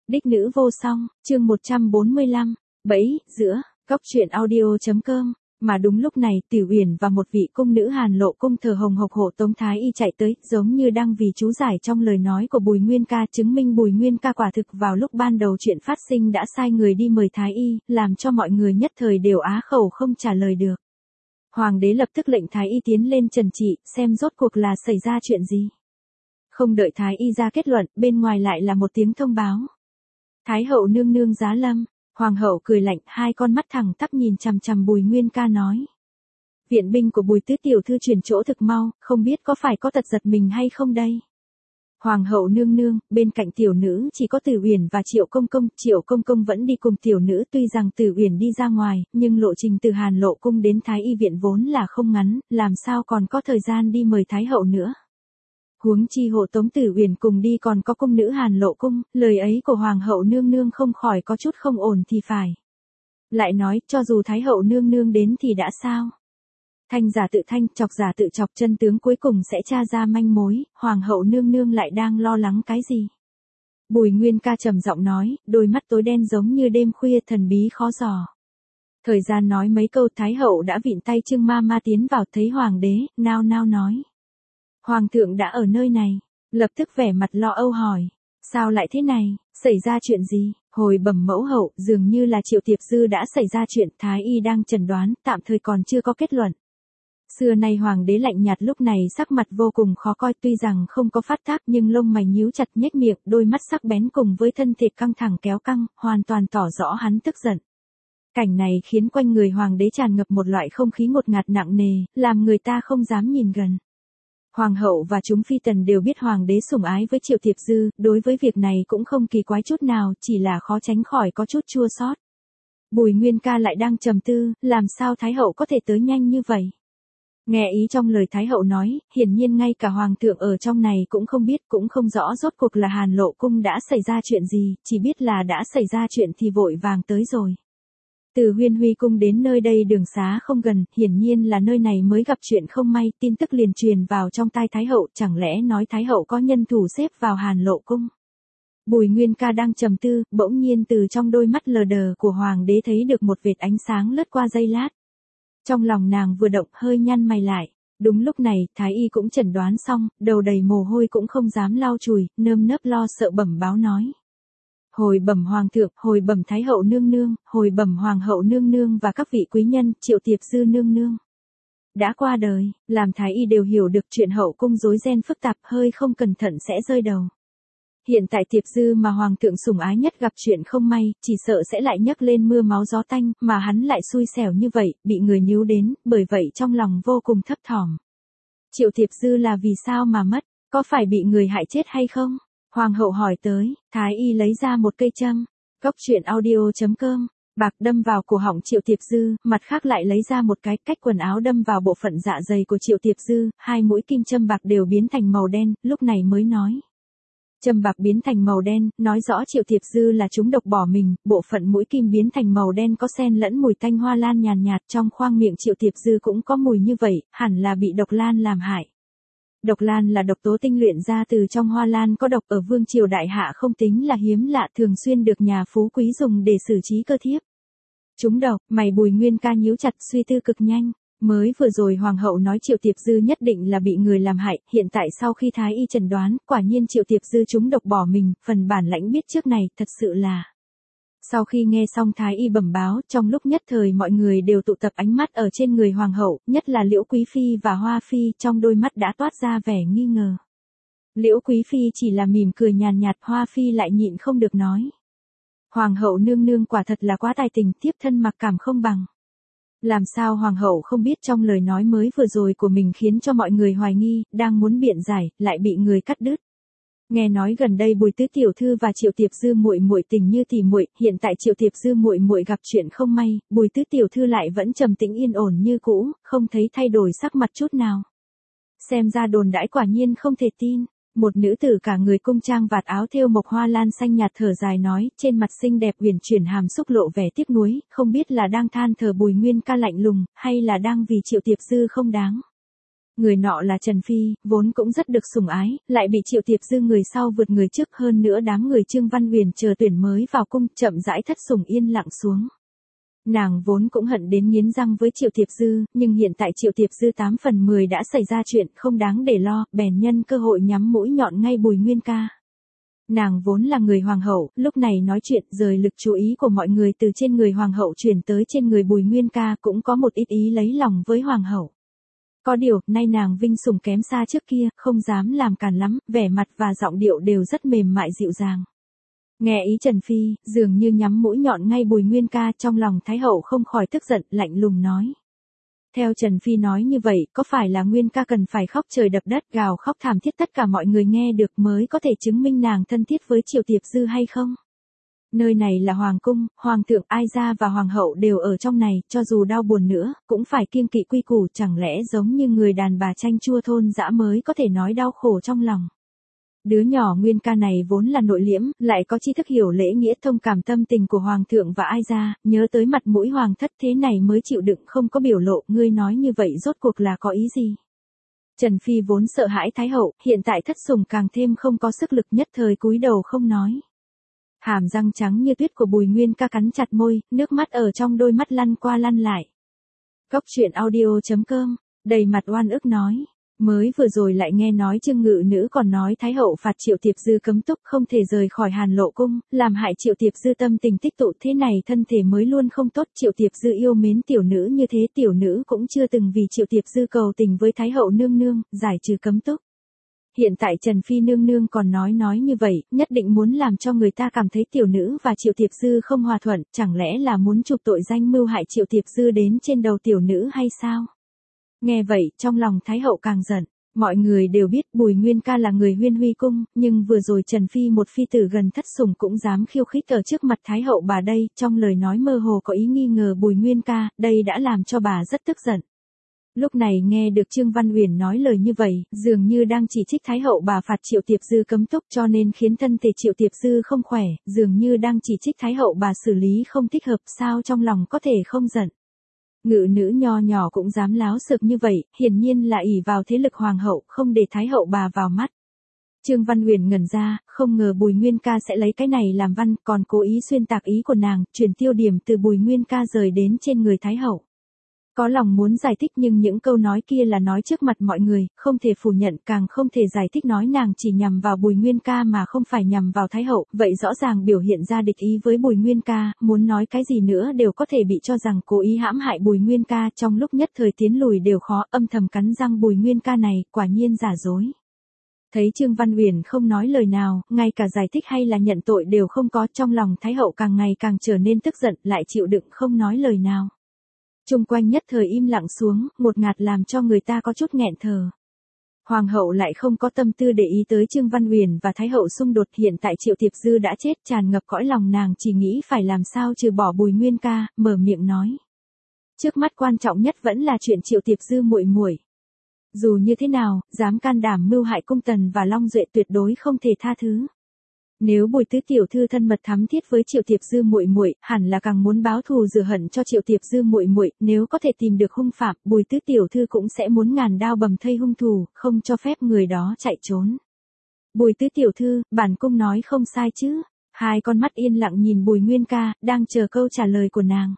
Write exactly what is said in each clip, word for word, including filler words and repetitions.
Đích nữ vô song, chương một trăm bốn mươi lăm, bẫy, giữa, góc truyện audio.com. Mà đúng lúc này, Tiểu Uyển và một vị cung nữ Hàn Lộ cung thờ hồng hộc hộ tống Thái Y chạy tới, giống như đang vì chú giải trong lời nói của Bùi Nguyên Ca, chứng minh Bùi Nguyên Ca quả thực vào lúc ban đầu chuyện phát sinh đã sai người đi mời Thái Y, làm cho mọi người nhất thời đều á khẩu không trả lời được. Hoàng đế lập tức lệnh Thái Y tiến lên trần trị, xem rốt cuộc là xảy ra chuyện gì. Không đợi Thái Y ra kết luận, bên ngoài lại là một tiếng thông báo. Thái hậu nương nương giá lâm. Hoàng hậu cười lạnh, hai con mắt thẳng tắp nhìn chằm chằm Bùi Nguyên Ca nói. Viện binh của Bùi tứ tiểu thư chuyển chỗ thực mau, không biết có phải có tật giật mình hay không đây. Hoàng hậu nương nương, bên cạnh tiểu nữ chỉ có Tử Uyển và Triệu công công, Triệu công công vẫn đi cùng tiểu nữ, tuy rằng Tử Uyển đi ra ngoài, nhưng lộ trình từ Hàn Lộ cung đến Thái Y viện vốn là không ngắn, làm sao còn có thời gian đi mời Thái hậu nữa. Huống chi hộ tống Tử Uyển cùng đi còn có cung nữ Hàn Lộ cung, lời ấy của Hoàng hậu nương nương không khỏi có chút không ổn thì phải. Lại nói, cho dù Thái hậu nương nương đến thì đã sao? Thanh giả tự thanh, chọc giả tự chọc, chân tướng cuối cùng sẽ tra ra manh mối, Hoàng hậu nương nương lại đang lo lắng cái gì? Bùi Nguyên Ca trầm giọng nói, đôi mắt tối đen giống như đêm khuya thần bí khó dò. Thời gian nói mấy câu, Thái hậu đã vịn tay Trương Ma Ma tiến vào, thấy Hoàng đế, nao nao nói. Hoàng thượng đã ở nơi này, lập tức vẻ mặt lo âu hỏi, sao lại thế này, xảy ra chuyện gì? Hồi bẩm mẫu hậu, dường như là Triệu Tiệp Dư đã xảy ra chuyện, Thái y đang chẩn đoán, tạm thời còn chưa có kết luận. Xưa nay Hoàng đế lạnh nhạt lúc này sắc mặt vô cùng khó coi, tuy rằng không có phát tác nhưng lông mày nhíu chặt, nhếch miệng, đôi mắt sắc bén cùng với thân thịt căng thẳng kéo căng, hoàn toàn tỏ rõ hắn tức giận. Cảnh này khiến quanh người Hoàng đế tràn ngập một loại không khí ngột ngạt nặng nề, làm người ta không dám nhìn gần. Hoàng hậu và chúng phi tần đều biết Hoàng đế sủng ái với Triệu Tiệp Dư, đối với việc này cũng không kỳ quái chút nào, chỉ là khó tránh khỏi có chút chua xót. Bùi Nguyên Ca lại đang trầm tư, làm sao Thái hậu có thể tới nhanh như vậy? Nghe ý trong lời Thái hậu nói, hiển nhiên ngay cả Hoàng thượng ở trong này cũng không biết, cũng không rõ rốt cuộc là Hàn Lộ cung đã xảy ra chuyện gì, chỉ biết là đã xảy ra chuyện thì vội vàng tới rồi. Từ Huyên Huy cung đến nơi đây đường xá không gần, hiển nhiên là nơi này mới gặp chuyện không may, tin tức liền truyền vào trong tai Thái hậu, chẳng lẽ nói Thái hậu có nhân thủ xếp vào Hàn Lộ cung. Bùi Nguyên Ca đang trầm tư, bỗng nhiên từ trong đôi mắt lờ đờ của Hoàng đế thấy được một vệt ánh sáng lướt qua giây lát. Trong lòng nàng vừa động, hơi nhăn mày lại. Đúng lúc này, Thái y cũng chẩn đoán xong, đầu đầy mồ hôi cũng không dám lau chùi, nơm nớp lo sợ bẩm báo nói. Hồi bẩm Hoàng thượng, hồi bẩm Thái hậu nương nương, hồi bẩm Hoàng hậu nương nương và các vị quý nhân, Triệu Tiệp Dư nương nương đã qua đời, làm Thái y đều hiểu được chuyện hậu cung rối ren phức tạp, hơi không cẩn thận sẽ rơi đầu. Hiện tại Tiệp Dư mà Hoàng thượng sủng ái nhất gặp chuyện không may, chỉ sợ sẽ lại nhấc lên mưa máu gió tanh, mà hắn lại xui xẻo như vậy, bị người níu đến, bởi vậy trong lòng vô cùng thấp thỏm. Triệu Tiệp Dư là vì sao mà mất, có phải bị người hại chết hay không? Hoàng hậu hỏi tới, Thái y lấy ra một cây châm, góc truyện audio.com, bạc đâm vào cổ họng Triệu Tiệp Dư, mặt khác lại lấy ra một cái cách quần áo đâm vào bộ phận dạ dày của Triệu Tiệp Dư, hai mũi kim châm bạc đều biến thành màu đen, lúc này mới nói. Châm bạc biến thành màu đen, nói rõ Triệu Tiệp Dư là trúng độc bỏ mình, bộ phận mũi kim biến thành màu đen có xen lẫn mùi tanh hoa lan nhàn nhạt, trong khoang miệng Triệu Tiệp Dư cũng có mùi như vậy, hẳn là bị độc lan làm hại. Độc lan là độc tố tinh luyện ra từ trong hoa lan, có độc ở vương triều đại hạ không tính là hiếm lạ, thường xuyên được nhà phú quý dùng để xử trí cơ thiếp. Trúng độc, mày Bùi Nguyên Ca nhíu chặt, suy tư cực nhanh. Mới vừa rồi Hoàng hậu nói Triệu Tiệp Dư nhất định là bị người làm hại, hiện tại sau khi Thái y chẩn đoán, quả nhiên Triệu Tiệp Dư trúng độc bỏ mình, phần bản lãnh biết trước này, thật sự là. Sau khi nghe xong Thái y bẩm báo, trong lúc nhất thời mọi người đều tụ tập ánh mắt ở trên người Hoàng hậu, nhất là Liễu Quý Phi và Hoa Phi, trong đôi mắt đã toát ra vẻ nghi ngờ. Liễu Quý Phi chỉ là mỉm cười nhàn nhạt, Hoa Phi lại nhịn không được nói. Hoàng hậu nương nương quả thật là quá tài tình, tiếp thân mặc cảm không bằng. Làm sao Hoàng hậu không biết trong lời nói mới vừa rồi của mình khiến cho mọi người hoài nghi, đang muốn biện giải, lại bị người cắt đứt. Nghe nói gần đây Bùi tứ tiểu thư và Triệu Tiệp Dư muội muội tình như tỉ muội, hiện tại Triệu Tiệp Dư muội muội gặp chuyện không may, Bùi tứ tiểu thư lại vẫn trầm tĩnh yên ổn như cũ, không thấy thay đổi sắc mặt chút nào. Xem ra đồn đãi quả nhiên không thể tin. Một nữ tử cả người cung trang vạt áo thêu mộc hoa lan xanh nhạt thở dài nói, trên mặt xinh đẹp uyển chuyển hàm xúc lộ vẻ tiếc nuối, không biết là đang than thở Bùi Nguyên Ca lạnh lùng, hay là đang vì Triệu Tiệp Dư không đáng. Người nọ là Trần Phi, vốn cũng rất được sủng ái, lại bị Triệu Tiệp Dư người sau vượt người trước, hơn nữa đám người Trương Văn Huyền chờ tuyển mới vào cung, chậm rãi thất sủng yên lặng xuống. Nàng vốn cũng hận đến nghiến răng với Triệu Tiệp Dư, nhưng hiện tại Triệu Tiệp Dư tám phần mười đã xảy ra chuyện không đáng để lo, bèn nhân cơ hội nhắm mũi nhọn ngay Bùi Nguyên Ca. Nàng vốn là người hoàng hậu, lúc này nói chuyện rời lực chú ý của mọi người từ trên người hoàng hậu chuyển tới trên người Bùi Nguyên Ca, cũng có một ít ý lấy lòng với hoàng hậu. Có điều, nay nàng vinh sủng kém xa trước kia, không dám làm càn lắm, vẻ mặt và giọng điệu đều rất mềm mại dịu dàng. Nghe ý Trần Phi, dường như nhắm mũi nhọn ngay Bùi Nguyên Ca, trong lòng Thái hậu không khỏi tức giận, lạnh lùng nói. Theo Trần Phi nói như vậy, có phải là Nguyên Ca cần phải khóc trời đập đất, gào khóc thảm thiết tất cả mọi người nghe được mới có thể chứng minh nàng thân thiết với Triệu Tiệp Dư hay không? Nơi này là hoàng cung, hoàng thượng Ai Gia và hoàng hậu đều ở trong này, cho dù đau buồn nữa, cũng phải kiêng kỵ quy củ, chẳng lẽ giống như người đàn bà chanh chua thôn dã mới có thể nói đau khổ trong lòng. Đứa nhỏ Nguyên Ca này vốn là nội liễm, lại có tri thức hiểu lễ nghĩa, thông cảm tâm tình của hoàng thượng và Ai Gia, nhớ tới mặt mũi hoàng thất thế này mới chịu đựng không có biểu lộ, ngươi nói như vậy rốt cuộc là có ý gì? Trần Phi vốn sợ hãi Thái hậu, hiện tại thất sủng càng thêm không có sức lực, nhất thời cúi đầu không nói. Hàm răng trắng như tuyết của Bùi Nguyên Ca cắn chặt môi, nước mắt ở trong đôi mắt lăn qua lăn lại. Cốc truyện audio chấm com, đầy mặt oan ức nói. Mới vừa rồi lại nghe nói Trương Ngự Nữ còn nói Thái hậu phạt Triệu Tiệp Dư cấm túc không thể rời khỏi Hàn Lộ cung, làm hại Triệu Tiệp Dư tâm tình tích tụ, thế này thân thể mới luôn không tốt. Triệu Tiệp Dư yêu mến tiểu nữ như thế, tiểu nữ cũng chưa từng vì Triệu Tiệp Dư cầu tình với Thái hậu nương nương, giải trừ cấm túc. Hiện tại Trần Phi nương nương còn nói nói như vậy, nhất định muốn làm cho người ta cảm thấy tiểu nữ và Triệu Tiệp Dư không hòa thuận, chẳng lẽ là muốn chụp tội danh mưu hại Triệu Tiệp Dư đến trên đầu tiểu nữ hay sao? Nghe vậy, trong lòng Thái hậu càng giận. Mọi người đều biết Bùi Nguyên Ca là người Huyên Huy cung, nhưng vừa rồi Trần Phi một phi tử gần thất sủng cũng dám khiêu khích ở trước mặt Thái hậu bà đây, trong lời nói mơ hồ có ý nghi ngờ Bùi Nguyên Ca, đây đã làm cho bà rất tức giận. Lúc này nghe được Trương Văn Huyền nói lời như vậy, dường như đang chỉ trích Thái hậu bà phạt Triệu Tiệp Dư cấm túc cho nên khiến thân thể Triệu Tiệp Dư không khỏe, dường như đang chỉ trích Thái hậu bà xử lý không thích hợp, sao trong lòng có thể không giận. Ngự nữ nho nhỏ cũng dám láo xược như vậy, hiển nhiên là ỷ vào thế lực hoàng hậu, không để Thái hậu bà vào mắt. Trương Văn Huyền ngẩn ra, không ngờ Bùi Nguyên Ca sẽ lấy cái này làm văn, còn cố ý xuyên tạc ý của nàng, chuyển tiêu điểm từ Bùi Nguyên Ca rời đến trên người Thái hậu. Có lòng muốn giải thích nhưng những câu nói kia là nói trước mặt mọi người, không thể phủ nhận, càng không thể giải thích nói nàng chỉ nhằm vào Bùi Nguyên Ca mà không phải nhằm vào Thái hậu, vậy rõ ràng biểu hiện ra địch ý với Bùi Nguyên Ca, muốn nói cái gì nữa đều có thể bị cho rằng cố ý hãm hại Bùi Nguyên Ca, trong lúc nhất thời tiến lùi đều khó, âm thầm cắn răng Bùi Nguyên Ca này, quả nhiên giả dối. Thấy Trương Văn Huyền không nói lời nào, ngay cả giải thích hay là nhận tội đều không có, trong lòng Thái hậu càng ngày càng trở nên tức giận, lại chịu đựng không nói lời nào. Chung quanh nhất thời im lặng xuống, một ngạt làm cho người ta có chút nghẹn thở. Hoàng hậu lại không có tâm tư để ý tới Trương Văn Huyền và Thái hậu xung đột, hiện tại Triệu Tiệp Dư đã chết, tràn ngập cõi lòng nàng chỉ nghĩ phải làm sao trừ bỏ Bùi Nguyên Ca, mở miệng nói. Trước mắt quan trọng nhất vẫn là chuyện Triệu Tiệp Dư muội muội. Dù như thế nào, dám can đảm mưu hại cung tần và Long Duệ tuyệt đối không thể tha thứ. Nếu Bùi tứ tiểu thư thân mật thắm thiết với Triệu Tiệp Dư muội muội, hẳn là càng muốn báo thù rửa hận cho Triệu Tiệp Dư muội muội, nếu có thể tìm được hung phạm, Bùi tứ tiểu thư cũng sẽ muốn ngàn đao bầm thây hung thủ, không cho phép người đó chạy trốn. Bùi tứ tiểu thư, bản cung nói không sai chứ? Hai con mắt yên lặng nhìn Bùi Nguyên Ca, đang chờ câu trả lời của nàng.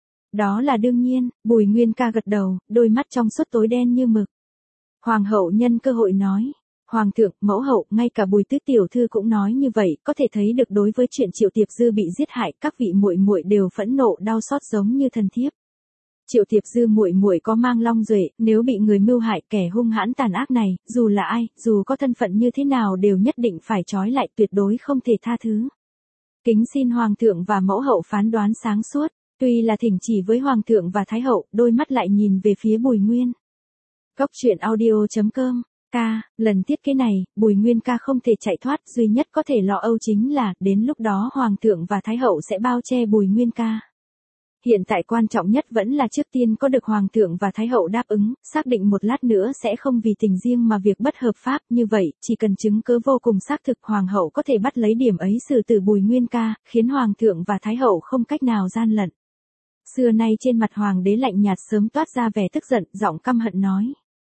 Đó là đương nhiên, Bùi Nguyên Ca gật đầu, đôi mắt trong suốt tối đen như mực. Hoàng hậu nhân cơ hội nói. Hoàng thượng, mẫu hậu, ngay cả Bùi tứ tiểu thư cũng nói như vậy, có thể thấy được đối với chuyện Triệu Tiệp Dư bị giết hại, các vị muội muội đều phẫn nộ đau xót giống như thân thiếp. Triệu Tiệp Dư muội muội có mang Long Duệ, nếu bị người mưu hại, kẻ hung hãn tàn ác này, dù là ai, dù có thân phận như thế nào đều nhất định phải trói lại, tuyệt đối không thể tha thứ. Kính xin Hoàng thượng và mẫu hậu phán đoán sáng suốt, tuy là thỉnh chỉ với Hoàng thượng và Thái hậu, đôi mắt lại nhìn về phía Bùi Nguyên. Cốc truyện audio chấm com. Ca, lần thiết kế này, Bùi Nguyên Ca không thể chạy thoát, duy nhất có thể lo âu chính là, đến lúc đó Hoàng thượng và Thái hậu sẽ bao che Bùi Nguyên Ca. Hiện tại quan trọng nhất vẫn là trước tiên có được Hoàng thượng và Thái hậu đáp ứng, xác định một lát nữa sẽ không vì tình riêng mà việc bất hợp pháp, như vậy, chỉ cần chứng cứ vô cùng xác thực Hoàng hậu có thể bắt lấy điểm ấy xử tử Bùi Nguyên Ca, khiến Hoàng thượng và Thái hậu không cách nào gian lận. Xưa nay trên mặt Hoàng đế lạnh nhạt sớm toát ra vẻ tức giận, giọng căm hận nói.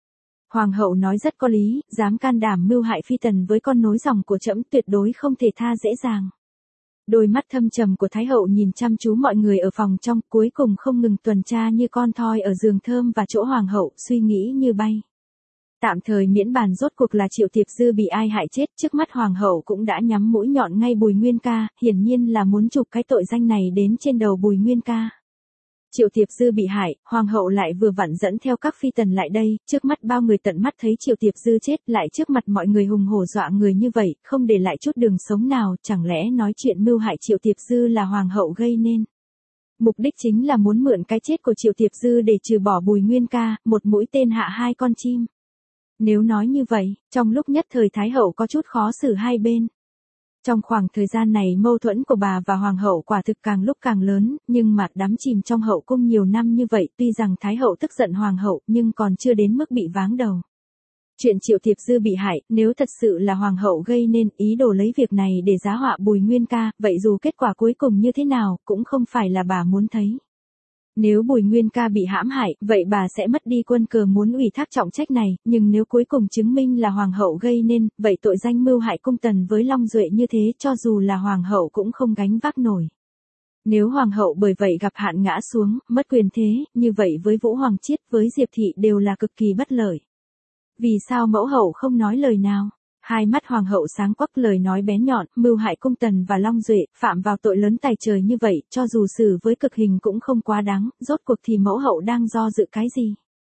Hoàng hậu nói rất có lý, dám can đảm mưu hại phi tần với con nối dòng của trẫm tuyệt đối không thể tha dễ dàng. Đôi mắt thâm trầm của Thái hậu nhìn chăm chú mọi người ở phòng trong, cuối cùng không ngừng tuần tra như con thoi ở giường thơm và chỗ hoàng hậu, suy nghĩ như bay. Tạm thời miễn bàn rốt cuộc là Triệu Tiệp Dư bị ai hại chết, trước mắt hoàng hậu cũng đã nhắm mũi nhọn ngay Bùi Nguyên Ca, hiển nhiên là muốn chụp cái tội danh này đến trên đầu Bùi Nguyên Ca. Triệu Tiệp Dư bị hại, hoàng hậu lại vừa vặn dẫn theo các phi tần lại đây, trước mắt bao người tận mắt thấy Triệu Tiệp Dư chết, lại trước mặt mọi người hùng hổ dọa người như vậy, không để lại chút đường sống nào, chẳng lẽ nói chuyện mưu hại Triệu Tiệp Dư là hoàng hậu gây nên. Mục đích chính là muốn mượn cái chết của Triệu Tiệp Dư để trừ bỏ Bùi Nguyên Ca, một mũi tên hạ hai con chim. Nếu nói như vậy, trong lúc nhất thời Thái hậu có chút khó xử hai bên. Trong khoảng thời gian này mâu thuẫn của bà và hoàng hậu quả thực càng lúc càng lớn, nhưng mà đắm chìm trong hậu cung nhiều năm như vậy, tuy rằng Thái hậu tức giận hoàng hậu nhưng còn chưa đến mức bị váng đầu. Chuyện Triệu Tiệp Dư bị hại, nếu thật sự là hoàng hậu gây nên ý đồ lấy việc này để giá họa Bùi Nguyên Ca, vậy dù kết quả cuối cùng như thế nào, cũng không phải là bà muốn thấy. Nếu Bùi Nguyên Ca bị hãm hại, vậy bà sẽ mất đi quân cờ muốn ủy thác trọng trách này, nhưng nếu cuối cùng chứng minh là hoàng hậu gây nên, vậy tội danh mưu hại cung tần với Long Duệ như thế cho dù là hoàng hậu cũng không gánh vác nổi. Nếu hoàng hậu bởi vậy gặp hạn ngã xuống, mất quyền thế, như vậy với Vũ Hoàng Chiết với Diệp Thị đều là cực kỳ bất lợi. Vì sao mẫu hậu không nói lời nào? Hai mắt hoàng hậu sáng quắc, lời nói bén nhọn, mưu hại cung tần và Long Duệ, phạm vào tội lớn tày trời như vậy, cho dù xử với cực hình cũng không quá đáng, rốt cuộc thì mẫu hậu đang do dự cái gì?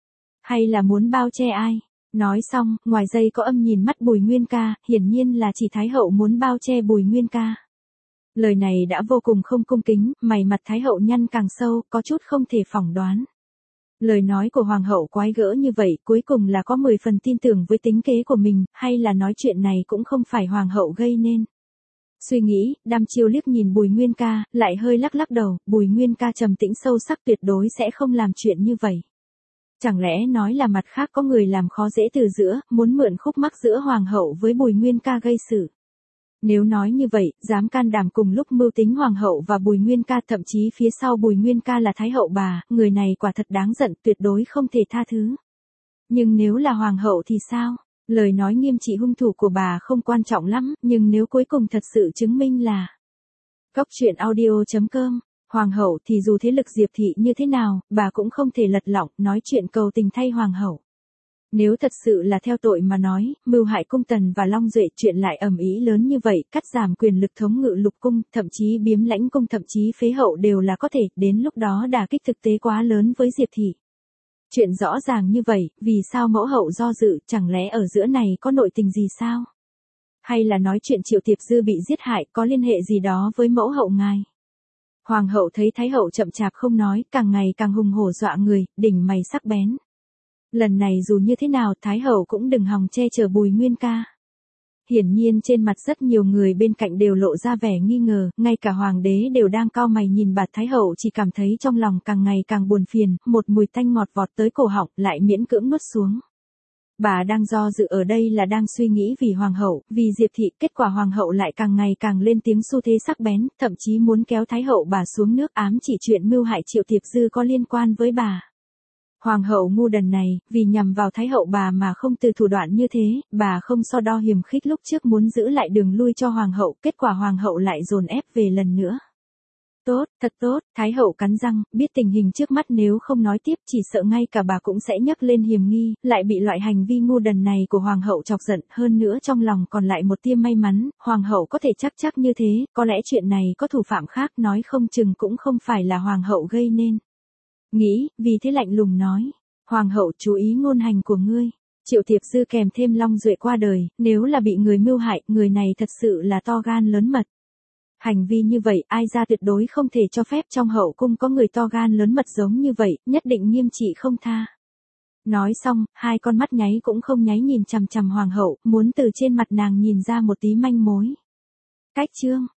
Hay là muốn bao che ai? Nói xong, ngoài dây có âm nhìn mắt Bùi Nguyên Ca, hiển nhiên là chỉ Thái hậu muốn bao che Bùi Nguyên Ca. Lời này đã vô cùng không cung kính, mày mặt Thái hậu nhăn càng sâu, có chút không thể phỏng đoán. Lời nói của hoàng hậu quái gỡ như vậy, cuối cùng là có mười phần tin tưởng với tính kế của mình, hay là nói chuyện này cũng không phải hoàng hậu gây nên. Suy nghĩ, đăm chiêu liếc nhìn Bùi Nguyên Ca, lại hơi lắc lắc đầu, Bùi Nguyên Ca trầm tĩnh sâu sắc tuyệt đối sẽ không làm chuyện như vậy. Chẳng lẽ nói là mặt khác có người làm khó dễ từ giữa, muốn mượn khúc mắc giữa hoàng hậu với Bùi Nguyên Ca gây sự. Nếu nói như vậy, dám can đảm cùng lúc mưu tính hoàng hậu và Bùi Nguyên Ca, thậm chí phía sau Bùi Nguyên Ca là Thái hậu bà, người này quả thật đáng giận, tuyệt đối không thể tha thứ. Nhưng nếu là hoàng hậu thì sao? Lời nói nghiêm trị hung thủ của bà không quan trọng lắm, nhưng nếu cuối cùng thật sự chứng minh là Cóc truyện audio chấm com, hoàng hậu thì dù thế lực Diệp Thị như thế nào, bà cũng không thể lật lọng nói chuyện cầu tình thay hoàng hậu. Nếu thật sự là theo tội mà nói, mưu hại cung tần và Long Duệ, chuyện lại ầm ĩ lớn như vậy, cắt giảm quyền lực thống ngự lục cung, thậm chí biếm lãnh cung, thậm chí phế hậu đều là có thể, đến lúc đó đả kích thực tế quá lớn với Diệp Thị. Chuyện rõ ràng như vậy, vì sao mẫu hậu do dự, chẳng lẽ ở giữa này có nội tình gì sao? Hay là nói chuyện Triệu Tiệp Dư bị giết hại có liên hệ gì đó với mẫu hậu ngài? Hoàng hậu thấy Thái hậu chậm chạp không nói, càng ngày càng hùng hổ dọa người, đỉnh mày sắc bén. Lần này dù như thế nào Thái hậu cũng đừng hòng che chở Bùi Nguyên Ca. Hiển nhiên trên mặt rất nhiều người bên cạnh đều lộ ra vẻ nghi ngờ, ngay cả hoàng đế đều đang cau mày nhìn bà. Thái hậu chỉ cảm thấy trong lòng càng ngày càng buồn phiền, một mùi tanh ngọt vọt tới cổ họng, lại miễn cưỡng nuốt xuống. Bà đang do dự ở đây là đang suy nghĩ vì hoàng hậu, vì Diệp Thị, kết quả hoàng hậu lại càng ngày càng lên tiếng xu thế sắc bén, thậm chí muốn kéo Thái hậu bà xuống nước, ám chỉ chuyện mưu hại Triệu Tiệp Dư có liên quan với bà. Hoàng hậu ngu đần này, vì nhằm vào Thái hậu bà mà không từ thủ đoạn như thế, bà không so đo hiềm khích lúc trước muốn giữ lại đường lui cho hoàng hậu, kết quả hoàng hậu lại dồn ép về lần nữa. Tốt, thật tốt, Thái hậu cắn răng, biết tình hình trước mắt nếu không nói tiếp chỉ sợ ngay cả bà cũng sẽ nhấc lên hiềm nghi, lại bị loại hành vi ngu đần này của hoàng hậu chọc giận, hơn nữa trong lòng còn lại một tia may mắn, hoàng hậu có thể chắc chắc như thế, có lẽ chuyện này có thủ phạm khác, nói không chừng cũng không phải là hoàng hậu gây nên. Nghĩ, vì thế lạnh lùng nói, hoàng hậu chú ý ngôn hành của ngươi. Triệu Tiệp Dư kèm thêm Long Duệ qua đời, nếu là bị người mưu hại, người này thật sự là to gan lớn mật. Hành vi như vậy, ai ra tuyệt đối không thể cho phép trong hậu cung có người to gan lớn mật giống như vậy, nhất định nghiêm trị không tha. Nói xong, hai con mắt nháy cũng không nháy nhìn chằm chằm hoàng hậu, muốn từ trên mặt nàng nhìn ra một tí manh mối. Cách chương